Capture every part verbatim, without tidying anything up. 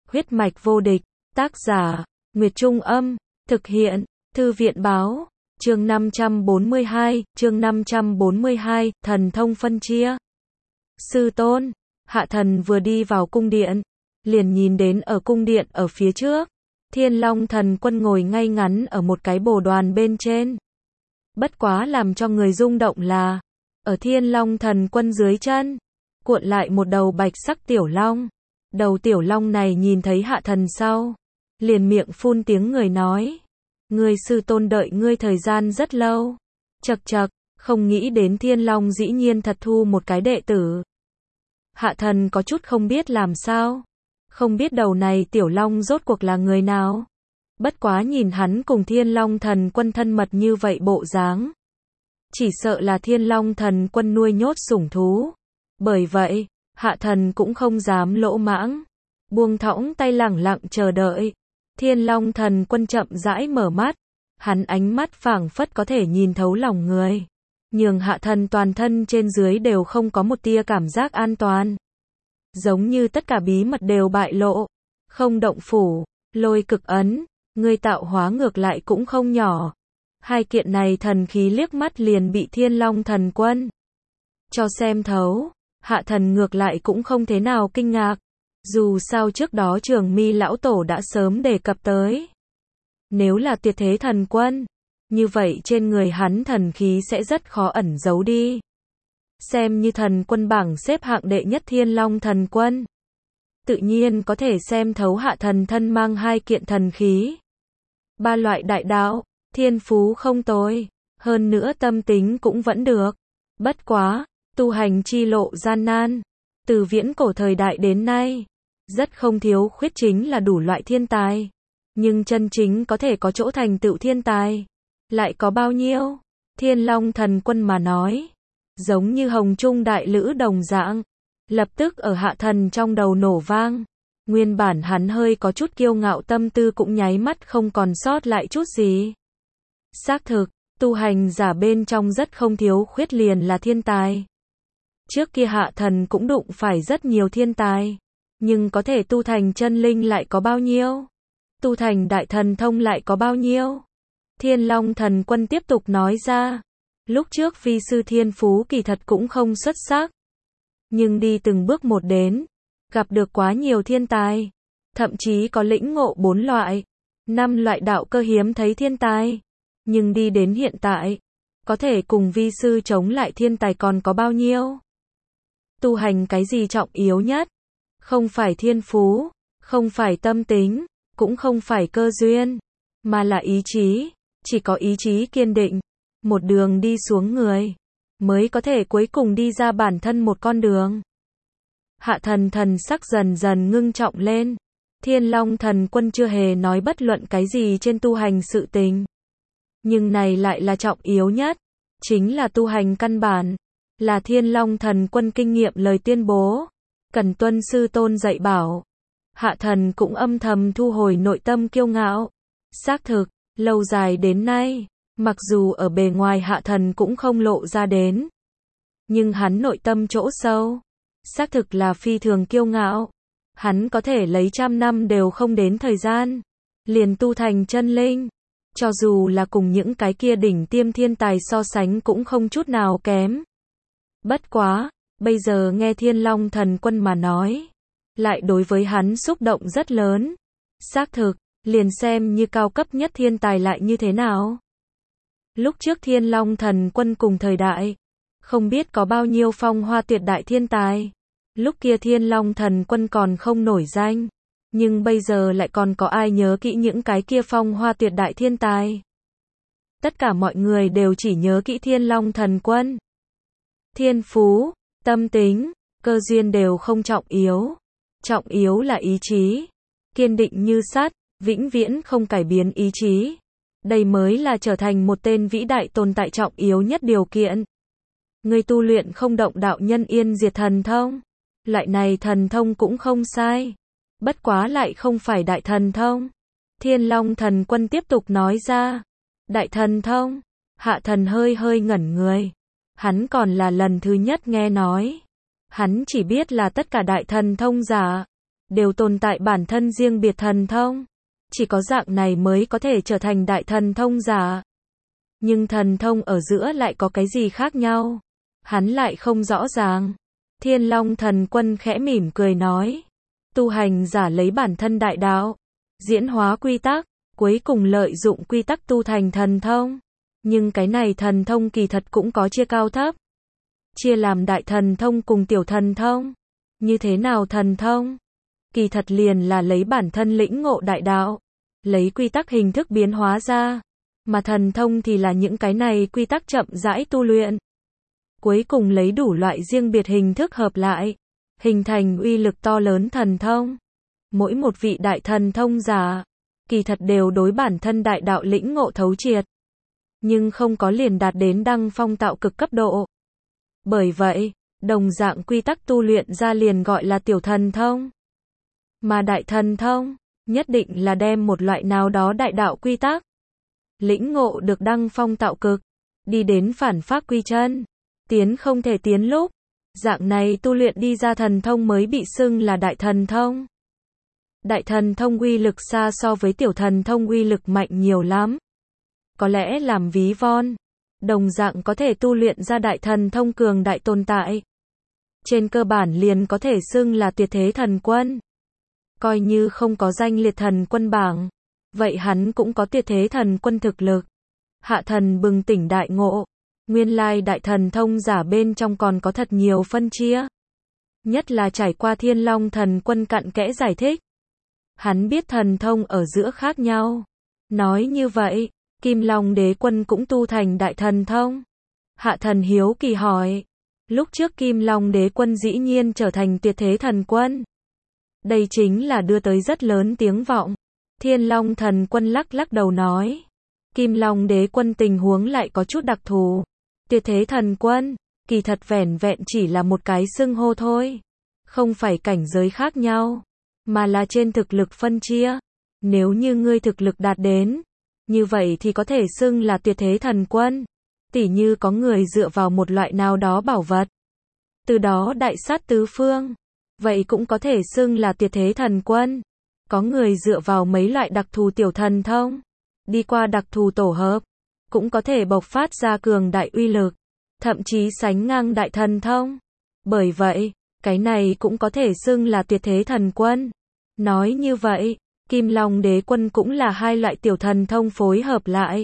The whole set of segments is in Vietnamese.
Huyết mạch vô địch, tác giả, Nguyệt Trung Âm, thực hiện, Thư viện Báo, chương năm trăm bốn mươi hai, chương năm trăm bốn mươi hai, thần thông phân chia. Sư tôn, Hạ Thần vừa đi vào cung điện, liền nhìn đến ở cung điện ở phía trước, Thiên Long Thần Quân ngồi ngay ngắn ở một cái bồ đoàn bên trên. Bất quá làm cho người rung động là, ở Thiên Long Thần Quân dưới chân, cuộn lại một đầu bạch sắc tiểu long. Đầu tiểu long này nhìn thấy Hạ Thần sau, liền miệng phun tiếng người nói, ngươi sư tôn đợi ngươi thời gian rất lâu. Chậc chậc, không nghĩ đến Thiên Long dĩ nhiên thật thu một cái đệ tử. Hạ Thần có chút không biết làm sao, không biết đầu này tiểu long rốt cuộc là người nào. Bất quá nhìn hắn cùng Thiên Long Thần Quân thân mật như vậy bộ dáng, chỉ sợ là Thiên Long Thần Quân nuôi nhốt sủng thú. Bởi vậy, Hạ Thần cũng không dám lỗ mãng, buông thõng tay lẳng lặng chờ đợi. Thiên Long Thần Quân chậm rãi mở mắt, hắn ánh mắt phảng phất có thể nhìn thấu lòng người, nhường Hạ Thần toàn thân trên dưới đều không có một tia cảm giác an toàn. Giống như tất cả bí mật đều bại lộ. Không động phủ, lôi cực ấn, ngươi tạo hóa ngược lại cũng không nhỏ. Hai kiện này thần khí liếc mắt liền bị Thiên Long Thần Quân cho xem thấu. Hạ Thần ngược lại cũng không thế nào kinh ngạc. Dù sao trước đó Trường Mi lão tổ đã sớm đề cập tới, nếu là tuyệt thế thần quân, như vậy trên người hắn thần khí sẽ rất khó ẩn giấu đi. Xem như thần quân bảng xếp hạng đệ nhất Thiên Long Thần Quân, tự nhiên có thể xem thấu Hạ Thần thân mang hai kiện thần khí. Ba loại đại đạo, thiên phú không tồi, hơn nữa tâm tính cũng vẫn được. Bất quá, tu hành chi lộ gian nan, từ viễn cổ thời đại đến nay, rất không thiếu khuyết chính là đủ loại thiên tài. Nhưng chân chính có thể có chỗ thành tựu thiên tài, lại có bao nhiêu? Thiên Long Thần Quân mà nói, giống như hồng trung đại lữ đồng dạng, lập tức ở Hạ Thần trong đầu nổ vang. Nguyên bản hắn hơi có chút kiêu ngạo tâm tư cũng nháy mắt không còn sót lại chút gì. Xác thực, tu hành giả bên trong rất không thiếu khuyết liền là thiên tài. Trước kia Hạ Thần cũng đụng phải rất nhiều thiên tài, nhưng có thể tu thành chân linh lại có bao nhiêu? Tu thành đại thần thông lại có bao nhiêu? Thiên Long Thần Quân tiếp tục nói ra, lúc trước phi sư thiên phú kỳ thật cũng không xuất sắc, nhưng đi từng bước một đến, gặp được quá nhiều thiên tài, thậm chí có lĩnh ngộ bốn loại, năm loại đạo cơ hiếm thấy thiên tài, nhưng đi đến hiện tại, có thể cùng vi sư chống lại thiên tài còn có bao nhiêu? Tu hành cái gì trọng yếu nhất? Không phải thiên phú, không phải tâm tính, cũng không phải cơ duyên, mà là ý chí. Chỉ có ý chí kiên định, một đường đi xuống người, mới có thể cuối cùng đi ra bản thân một con đường. Hạ Thần thần sắc dần dần ngưng trọng lên. Thiên Long Thần Quân chưa hề nói bất luận cái gì trên tu hành sự tình, nhưng này lại là trọng yếu nhất, chính là tu hành căn bản, là Thiên Long Thần Quân kinh nghiệm lời tuyên bố, cần tuân sư tôn dạy bảo. Hạ Thần cũng âm thầm thu hồi nội tâm kiêu ngạo. Xác thực, lâu dài đến nay, mặc dù ở bề ngoài Hạ Thần cũng không lộ ra đến, nhưng hắn nội tâm chỗ sâu, xác thực là phi thường kiêu ngạo. Hắn có thể lấy trăm năm đều không đến thời gian, liền tu thành chân linh, cho dù là cùng những cái kia đỉnh tiêm thiên tài so sánh cũng không chút nào kém. Bất quá, bây giờ nghe Thiên Long Thần Quân mà nói, lại đối với hắn xúc động rất lớn. Xác thực, liền xem như cao cấp nhất thiên tài lại như thế nào? Lúc trước Thiên Long Thần Quân cùng thời đại, không biết có bao nhiêu phong hoa tuyệt đại thiên tài. Lúc kia Thiên Long Thần Quân còn không nổi danh, nhưng bây giờ lại còn có ai nhớ kỹ những cái kia phong hoa tuyệt đại thiên tài? Tất cả mọi người đều chỉ nhớ kỹ Thiên Long Thần Quân. Thiên phú, tâm tính, cơ duyên đều không trọng yếu. Trọng yếu là ý chí, kiên định như sắt, vĩnh viễn không cải biến ý chí. Đây mới là trở thành một tên vĩ đại tồn tại trọng yếu nhất điều kiện. Người tu luyện không động đạo nhân yên diệt thần thông, loại này thần thông cũng không sai, bất quá lại không phải đại thần thông. Thiên Long Thần Quân tiếp tục nói ra, đại thần thông? Hạ Thần hơi hơi ngẩn người, hắn còn là lần thứ nhất nghe nói. Hắn chỉ biết là tất cả đại thần thông giả đều tồn tại bản thân riêng biệt thần thông. Chỉ có dạng này mới có thể trở thành đại thần thông giả. Nhưng thần thông ở giữa lại có cái gì khác nhau? Hắn lại không rõ ràng. Thiên Long Thần Quân khẽ mỉm cười nói. Tu hành giả lấy bản thân đại đạo, diễn hóa quy tắc, cuối cùng lợi dụng quy tắc tu thành thần thông. Nhưng cái này thần thông kỳ thật cũng có chia cao thấp. Chia làm đại thần thông cùng tiểu thần thông. Như thế nào thần thông? Kỳ thật liền là lấy bản thân lĩnh ngộ đại đạo, lấy quy tắc hình thức biến hóa ra. Mà thần thông thì là những cái này quy tắc chậm rãi tu luyện. Cuối cùng lấy đủ loại riêng biệt hình thức hợp lại, hình thành uy lực to lớn thần thông. Mỗi một vị đại thần thông giả, kỳ thật đều đối bản thân đại đạo lĩnh ngộ thấu triệt. Nhưng không có liền đạt đến đăng phong tạo cực cấp độ. Bởi vậy, đồng dạng quy tắc tu luyện ra liền gọi là tiểu thần thông. Mà đại thần thông, nhất định là đem một loại nào đó đại đạo quy tắc, lĩnh ngộ được đăng phong tạo cực, đi đến phản pháp quy chân, tiến không thể tiến lúc. Dạng này tu luyện đi ra thần thông mới bị xưng là đại thần thông. Đại thần thông uy lực xa so với tiểu thần thông uy lực mạnh nhiều lắm. Có lẽ làm ví von, đồng dạng có thể tu luyện ra đại thần thông cường đại tồn tại. Trên cơ bản liền có thể xưng là tuyệt thế thần quân. Coi như không có danh liệt thần quân bảng, vậy hắn cũng có tuyệt thế thần quân thực lực. Hạ thần bừng tỉnh đại ngộ, nguyên lai đại thần thông giả bên trong còn có thật nhiều phân chia. Nhất là trải qua Thiên Long Thần Quân cặn kẽ giải thích. Hắn biết thần thông ở giữa khác nhau. Nói như vậy, Kim Long Đế Quân cũng tu thành đại thần thông. Hạ thần hiếu kỳ hỏi. Lúc trước Kim Long Đế Quân dĩ nhiên trở thành tuyệt thế thần quân. Đây chính là đưa tới rất lớn tiếng vọng. Thiên Long Thần Quân lắc lắc đầu nói. Kim Long Đế Quân tình huống lại có chút đặc thù. Tuyệt thế thần quân, kỳ thật vẻn vẹn chỉ là một cái xưng hô thôi. Không phải cảnh giới khác nhau, mà là trên thực lực phân chia. Nếu như ngươi thực lực đạt đến, như vậy thì có thể xưng là tuyệt thế thần quân. Tỉ như có người dựa vào một loại nào đó bảo vật, từ đó đại sát tứ phương, vậy cũng có thể xưng là tuyệt thế thần quân. Có người dựa vào mấy loại đặc thù tiểu thần thông, đi qua đặc thù tổ hợp, cũng có thể bộc phát ra cường đại uy lực, thậm chí sánh ngang đại thần thông. Bởi vậy, cái này cũng có thể xưng là tuyệt thế thần quân. Nói như vậy, Kim Long Đế Quân cũng là hai loại tiểu thần thông phối hợp lại.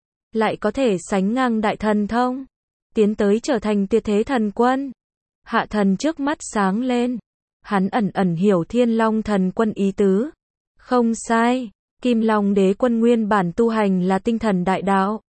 Lại có thể sánh ngang đại thần thông, tiến tới trở thành tuyệt thế thần quân. Hạ thần trước mắt sáng lên. Hắn ẩn ẩn hiểu Thiên Long Thần Quân ý tứ. Không sai, Kim Long Đế Quân nguyên bản tu hành là tinh thần đại đạo.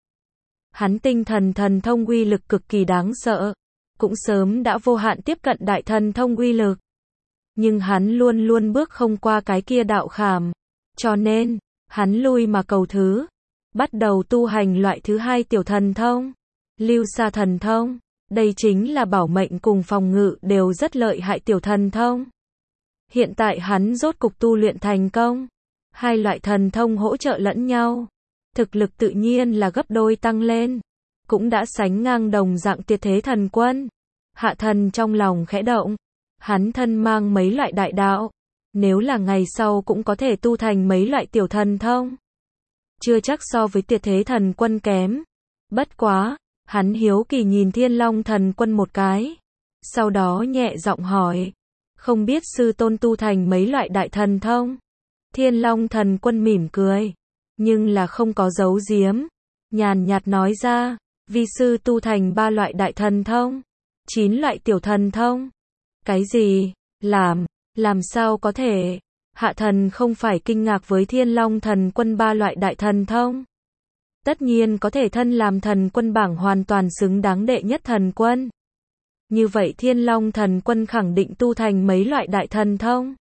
Hắn tinh thần thần thông uy lực cực kỳ đáng sợ, cũng sớm đã vô hạn tiếp cận đại thần thông uy lực. Nhưng hắn luôn luôn bước không qua cái kia đạo khảm, cho nên, hắn lui mà cầu thứ, bắt đầu tu hành loại thứ hai tiểu thần thông, Lưu Sa thần thông. Đây chính là bảo mệnh cùng phòng ngự đều rất lợi hại tiểu thần thông. Hiện tại hắn rốt cục tu luyện thành công, hai loại thần thông hỗ trợ lẫn nhau. Thực lực tự nhiên là gấp đôi tăng lên, cũng đã sánh ngang đồng dạng tuyệt thế thần quân. Hạ thần trong lòng khẽ động, hắn thân mang mấy loại đại đạo, nếu là ngày sau cũng có thể tu thành mấy loại tiểu thần thông. Chưa chắc so với tuyệt thế thần quân kém. Bất quá, hắn hiếu kỳ nhìn Thiên Long Thần Quân một cái, sau đó nhẹ giọng hỏi, không biết sư tôn tu thành mấy loại đại thần thông? Thiên Long Thần Quân mỉm cười, nhưng là không có giấu giếm, nhàn nhạt nói ra, vi sư tu thành ba loại đại thần thông, chín loại tiểu thần thông. Cái gì? Làm, làm sao có thể? Hạ thần không phải kinh ngạc với Thiên Long Thần Quân ba loại đại thần thông. Tất nhiên có thể thân làm thần quân bảng hoàn toàn xứng đáng đệ nhất thần quân. Như vậy Thiên Long Thần Quân khẳng định tu thành mấy loại đại thần thông.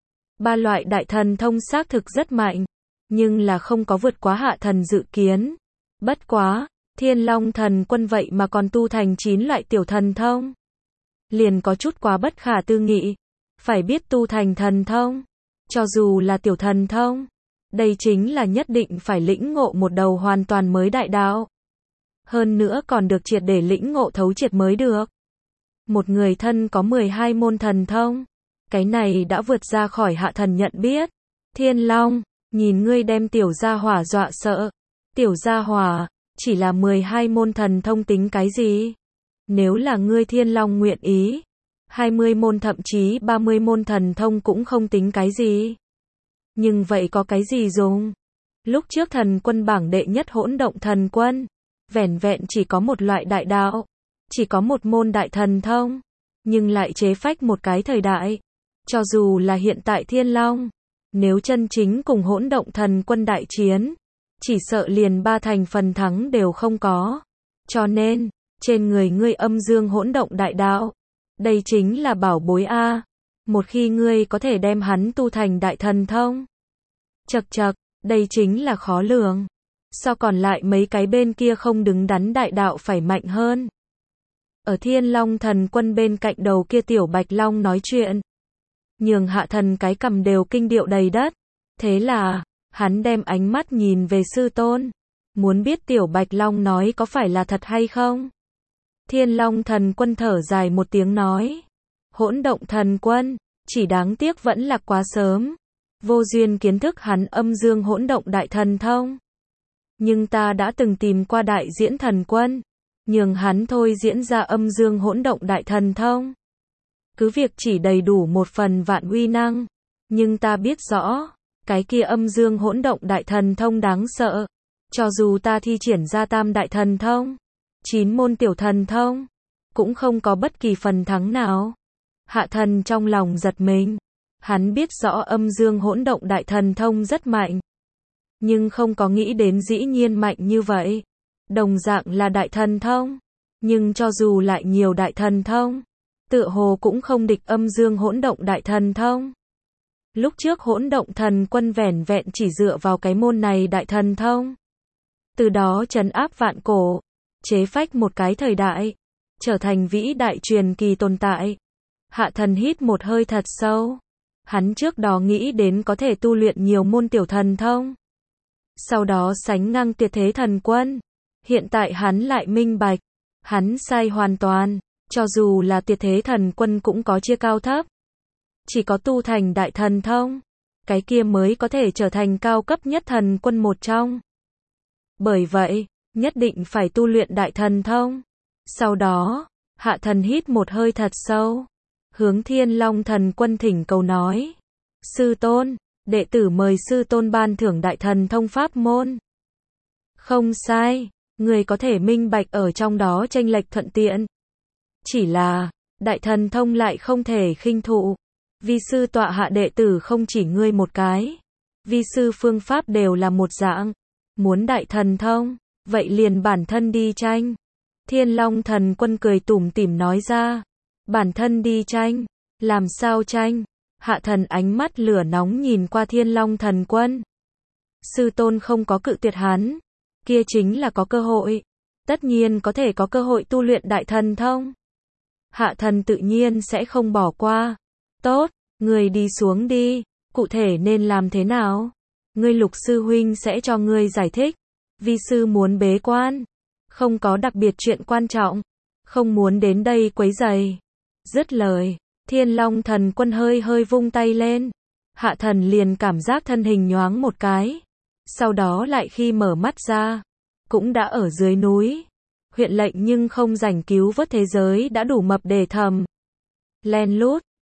Ba loại đại thần thông xác thực rất mạnh, nhưng là không có vượt quá hạ thần dự kiến. Bất quá, Thiên Long Thần Quân vậy mà còn tu thành chín loại tiểu thần thông. Liền có chút quá bất khả tư nghị. Phải biết tu thành thần thông, cho dù là tiểu thần thông, đây chính là nhất định phải lĩnh ngộ một đầu hoàn toàn mới đại đạo. Hơn nữa còn được triệt để lĩnh ngộ thấu triệt mới được. Một người thân có mười hai môn thần thông, Cái này đã vượt ra khỏi Hạ Thần nhận biết. Thiên Long, nhìn ngươi đem tiểu gia hỏa dọa sợ. Tiểu gia hỏa, chỉ là mười hai môn thần thông tính cái gì? Nếu là ngươi Thiên Long nguyện ý, hai mươi môn thậm chí ba mươi môn thần thông cũng không tính cái gì. Nhưng vậy có cái gì dùng? Lúc trước thần quân bảng đệ nhất hỗn động thần quân, vẻn vẹn chỉ có một loại đại đạo, chỉ có một môn đại thần thông, nhưng lại chế phách một cái thời đại. Cho dù là hiện tại Thiên Long, nếu chân chính cùng hỗn động thần quân đại chiến, chỉ sợ liền ba thành phần thắng đều không có. Cho nên, trên người ngươi âm dương hỗn động đại đạo, đây chính là bảo bối a. Một khi ngươi có thể đem hắn tu thành đại thần thông, chậc chậc, đây chính là khó lường. Sao còn lại mấy cái bên kia không đứng đắn đại đạo phải mạnh hơn? Ở Thiên Long thần quân bên cạnh đầu kia tiểu Bạch Long nói chuyện, nhường Hạ Thần cái cầm đều kinh điệu đầy đất. Thế là, hắn đem ánh mắt nhìn về sư tôn, muốn biết tiểu Bạch Long nói có phải là thật hay không. Thiên Long thần quân thở dài một tiếng nói, hỗn động thần quân, chỉ đáng tiếc vẫn là quá sớm, vô duyên kiến thức hắn âm dương hỗn động đại thần thông. Nhưng ta đã từng tìm qua đại diễn thần quân, nhường hắn thôi diễn ra âm dương hỗn động đại thần thông. Cứ việc chỉ đầy đủ một phần vạn uy năng, nhưng ta biết rõ, cái kia âm dương hỗn động đại thần thông đáng sợ. Cho dù ta thi triển ra tam đại thần thông, chín môn tiểu thần thông, cũng không có bất kỳ phần thắng nào. Hạ Thần trong lòng giật mình, hắn biết rõ âm dương hỗn động đại thần thông rất mạnh, nhưng không có nghĩ đến dĩ nhiên mạnh như vậy. Đồng dạng là đại thần thông, nhưng cho dù lại nhiều đại thần thông, tựa hồ cũng không địch âm dương hỗn động đại thần thông. Lúc trước hỗn động thần quân vẻn vẹn chỉ dựa vào cái môn này đại thần thông, từ đó trấn áp vạn cổ, chế phách một cái thời đại, trở thành vĩ đại truyền kỳ tồn tại. Hạ Thần hít một hơi thật sâu. Hắn trước đó nghĩ đến có thể tu luyện nhiều môn tiểu thần thông, sau đó sánh ngang tuyệt thế thần quân. Hiện tại hắn lại minh bạch, hắn sai hoàn toàn. Cho dù là tuyệt thế thần quân cũng có chia cao thấp. Chỉ có tu thành đại thần thông, cái kia mới có thể trở thành cao cấp nhất thần quân một trong. Bởi vậy, nhất định phải tu luyện đại thần thông. Sau đó, Hạ Thần hít một hơi thật sâu, hướng Thiên Long thần quân thỉnh cầu nói, sư tôn, đệ tử mời sư tôn ban thưởng đại thần thông pháp môn. Không sai, người có thể minh bạch ở trong đó chênh lệch thuận tiện. Chỉ là, đại thần thông lại không thể khinh thụ. Vi sư tọa hạ đệ tử không chỉ ngươi một cái. Vi sư phương pháp đều là một dạng. Muốn đại thần thông, vậy liền bản thân đi tranh. Thiên Long thần quân cười tủm tỉm nói ra. Bản thân đi tranh, làm sao tranh? Hạ Thần ánh mắt lửa nóng nhìn qua Thiên Long thần quân. Sư tôn không có cự tuyệt hắn, kia chính là có cơ hội. Tất nhiên có thể có cơ hội tu luyện đại thần thông. Hạ Thần tự nhiên sẽ không bỏ qua. Tốt, người đi xuống đi, cụ thể nên làm thế nào? Ngươi Lục sư huynh sẽ cho ngươi giải thích. Vi sư muốn bế quan, không có đặc biệt chuyện quan trọng, không muốn đến đây quấy rầy. Dứt lời, Thiên Long thần quân hơi hơi vung tay lên. Hạ Thần liền cảm giác thân hình nhoáng một cái. Sau đó lại khi mở mắt ra, cũng đã ở dưới núi. Huyện lệnh nhưng không rảnh cứu vớt thế giới đã đủ mập để thầm. Len lút,